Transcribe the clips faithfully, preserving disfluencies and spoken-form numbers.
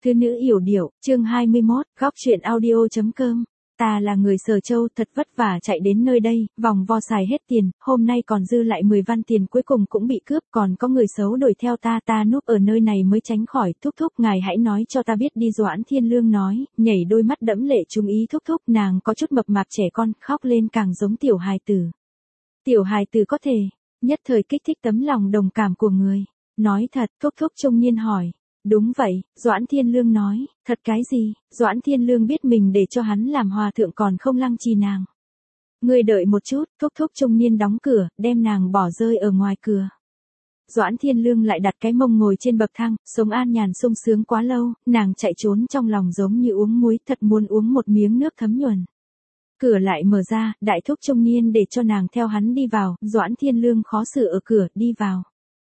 Thư nữ yểu điệu, chương hai mươi mốt, góc truyện audio.com. Ta là người Sở Châu, thật vất vả chạy đến nơi đây, vòng vo xài hết tiền, hôm nay còn dư lại mười văn tiền cuối cùng cũng bị cướp, còn có người xấu đuổi theo ta, ta núp ở nơi này mới tránh khỏi. Thúc thúc, ngài hãy nói cho ta biết đi. Doãn Thiên Lương nói, nhảy đôi mắt đẫm lệ chú ý thúc thúc. Nàng có chút mập mạp trẻ con, khóc lên càng giống tiểu hài tử. Tiểu hài tử có thể nhất thời kích thích tấm lòng đồng cảm của người. Nói thật, thúc thúc trung niên hỏi. Đúng vậy, Doãn Thiên Lương nói. Thật cái gì? Doãn Thiên Lương biết mình để cho hắn làm hòa thượng còn không lăng trì nàng. Ngươi đợi một chút, thúc thúc trung niên đóng cửa, đem nàng bỏ rơi ở ngoài cửa. Doãn Thiên Lương lại đặt cái mông ngồi trên bậc thang, sống an nhàn sung sướng quá lâu, nàng chạy trốn trong lòng giống như uống muối, thật muốn uống một miếng nước thấm nhuần. Cửa lại mở ra, đại thúc trung niên để cho nàng theo hắn đi vào, Doãn Thiên Lương khó xử ở cửa, đi vào.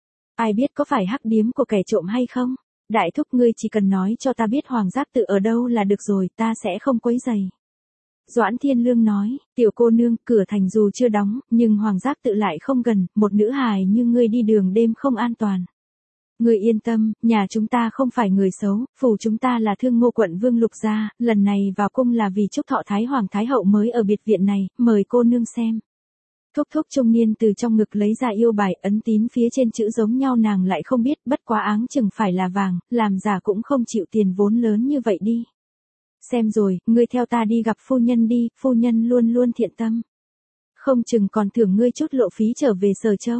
Ai biết có phải hắc điếm của kẻ trộm hay không? Đại thúc, ngươi chỉ cần nói cho ta biết Hoàng Giác Tự ở đâu là được rồi, ta sẽ không quấy rầy. Doãn Thiên Lương nói, tiểu cô nương, cửa thành dù chưa đóng, nhưng Hoàng Giác Tự lại không gần, một nữ hài như ngươi đi đường đêm không an toàn. Ngươi yên tâm, nhà chúng ta không phải người xấu, phủ chúng ta là Thương Ngô quận Vương Lục gia, lần này vào cung là vì chúc thọ Thái Hoàng Thái Hậu mới ở biệt viện này, mời cô nương xem. Thúc thúc trung niên từ trong ngực lấy ra yêu bài, ấn tín phía trên chữ giống nhau nàng lại không biết, bất quá áng chừng phải là vàng, làm giả cũng không chịu tiền vốn lớn như vậy đi. Xem rồi, ngươi theo ta đi gặp phu nhân đi, phu nhân luôn luôn thiện tâm. Không chừng còn thưởng ngươi chút lộ phí trở về Sở Châu.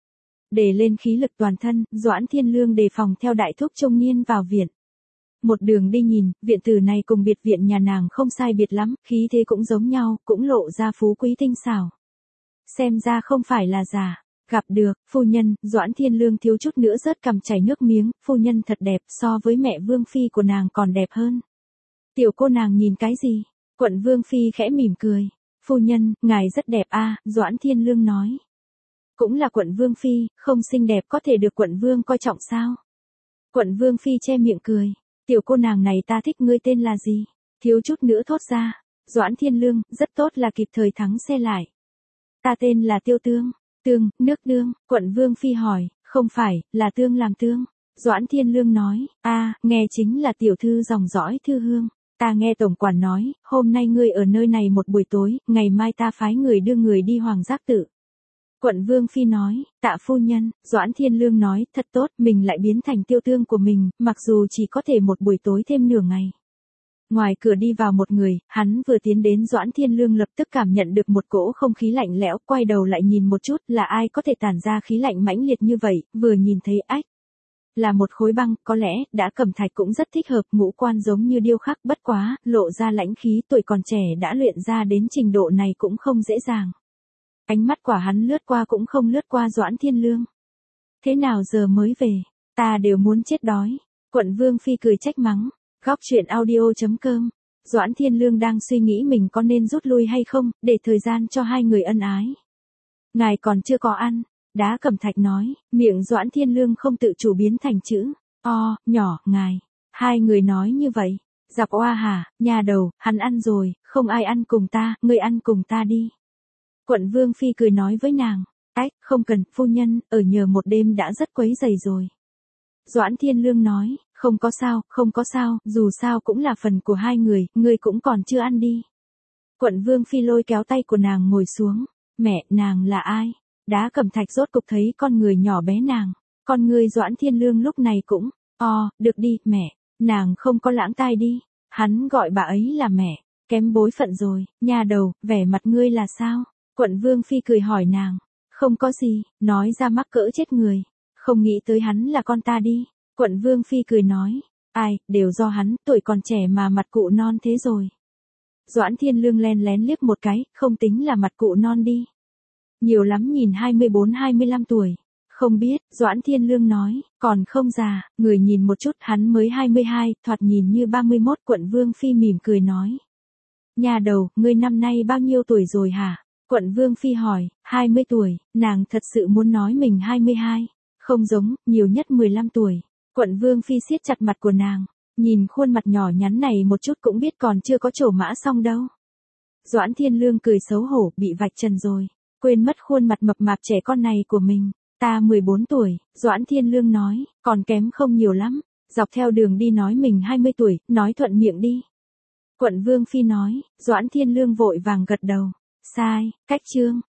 Để lên khí lực toàn thân, Doãn Thiên Lương đề phòng theo đại thúc trung niên vào viện. Một đường đi nhìn, viện tử này cùng biệt viện nhà nàng không sai biệt lắm, khí thế cũng giống nhau, cũng lộ ra phú quý tinh xảo. Xem ra không phải là giả. Gặp được, phu nhân, Doãn Thiên Lương thiếu chút nữa rớt cằm chảy nước miếng, phu nhân thật đẹp, so với mẹ Vương Phi của nàng còn đẹp hơn. Tiểu cô nàng nhìn cái gì? Quận Vương Phi khẽ mỉm cười. Phu nhân, ngài rất đẹp a, Doãn Thiên Lương nói. Cũng là quận Vương Phi, không xinh đẹp có thể được quận Vương coi trọng sao? Quận Vương Phi che miệng cười. Tiểu cô nàng này ta thích, ngươi tên là gì? Thiếu chút nữa thốt ra. Doãn Thiên Lương, rất tốt là kịp thời thắng xe lại. Ta tên là Tiêu Tương. Tương, nước tương, quận Vương Phi hỏi, không phải, là tương làm tương. Doãn Thiên Lương nói, a, nghe chính là tiểu thư dòng dõi Thư Hương. Ta nghe tổng quản nói, hôm nay ngươi ở nơi này một buổi tối, ngày mai ta phái người đưa người đi Hoàng Giác Tự. Quận Vương Phi nói, tạ phu nhân. Doãn Thiên Lương nói, thật tốt, mình lại biến thành Tiêu Tương của mình, mặc dù chỉ có thể một buổi tối thêm nửa ngày. Ngoài cửa đi vào một người, hắn vừa tiến đến Doãn Thiên Lương lập tức cảm nhận được một cỗ không khí lạnh lẽo, quay đầu lại nhìn một chút, là ai có thể tản ra khí lạnh mãnh liệt như vậy, vừa nhìn thấy ách. Là một khối băng, có lẽ, đã cẩm thạch cũng rất thích hợp, ngũ quan giống như điêu khắc, bất quá, lộ ra lãnh khí, tuổi còn trẻ đã luyện ra đến trình độ này cũng không dễ dàng. Ánh mắt quả hắn lướt qua cũng không lướt qua Doãn Thiên Lương. Thế nào giờ mới về, ta đều muốn chết đói. Quận Vương Phi cười trách mắng. Góc truyện audio.com. Doãn Thiên Lương đang suy nghĩ mình có nên rút lui hay không, để thời gian cho hai người ân ái. Ngài còn chưa có ăn. Đá cẩm thạch nói, miệng Doãn Thiên Lương không tự chủ biến thành chữ o, nhỏ, ngài. Hai người nói như vậy. Giặc oa hả, nhà đầu, hắn ăn rồi, không ai ăn cùng ta, ngươi ăn cùng ta đi. Quận Vương Phi cười nói với nàng, ách, không cần, phu nhân, ở nhờ một đêm đã rất quấy rầy rồi. Doãn Thiên Lương nói, không có sao, không có sao, dù sao cũng là phần của hai người, ngươi cũng còn chưa ăn đi. Quận Vương Phi lôi kéo tay của nàng ngồi xuống, mẹ, nàng là ai? Đá cẩm thạch rốt cục thấy con người nhỏ bé nàng, con người Doãn Thiên Lương lúc này cũng, o, được đi, mẹ, nàng không có lãng tai đi, hắn gọi bà ấy là mẹ, kém bối phận rồi, nhà đầu, vẻ mặt ngươi là sao? Quận Vương Phi cười hỏi nàng, không có gì, nói ra mắc cỡ chết người, không nghĩ tới hắn là con ta đi. Quận Vương Phi cười nói, ai, đều do hắn, tuổi còn trẻ mà mặt cụ non thế rồi. Doãn Thiên Lương len lén liếc một cái, không tính là mặt cụ non đi. Nhiều lắm nhìn hai mươi bốn hai mươi lăm tuổi. Không biết, Doãn Thiên Lương nói, còn không già, người nhìn một chút hắn mới hai mươi hai, thoạt nhìn như ba mươi mốt. Quận Vương Phi mỉm cười nói. Nhà đầu, ngươi năm nay bao nhiêu tuổi rồi hả? Quận Vương Phi hỏi, hai mươi tuổi, nàng thật sự muốn nói mình hai mươi hai. Không giống, nhiều nhất mười lăm tuổi. Quận Vương Phi siết chặt mặt của nàng, nhìn khuôn mặt nhỏ nhắn này một chút cũng biết còn chưa có trổ mã xong đâu. Doãn Thiên Lương cười xấu hổ, bị vạch trần rồi, quên mất khuôn mặt mập mạp trẻ con này của mình. Ta mười bốn tuổi, Doãn Thiên Lương nói, còn kém không nhiều lắm. Dọc theo đường đi nói mình hai mươi tuổi, nói thuận miệng đi. Quận Vương Phi nói, Doãn Thiên Lương vội vàng gật đầu. Sai, cách chương.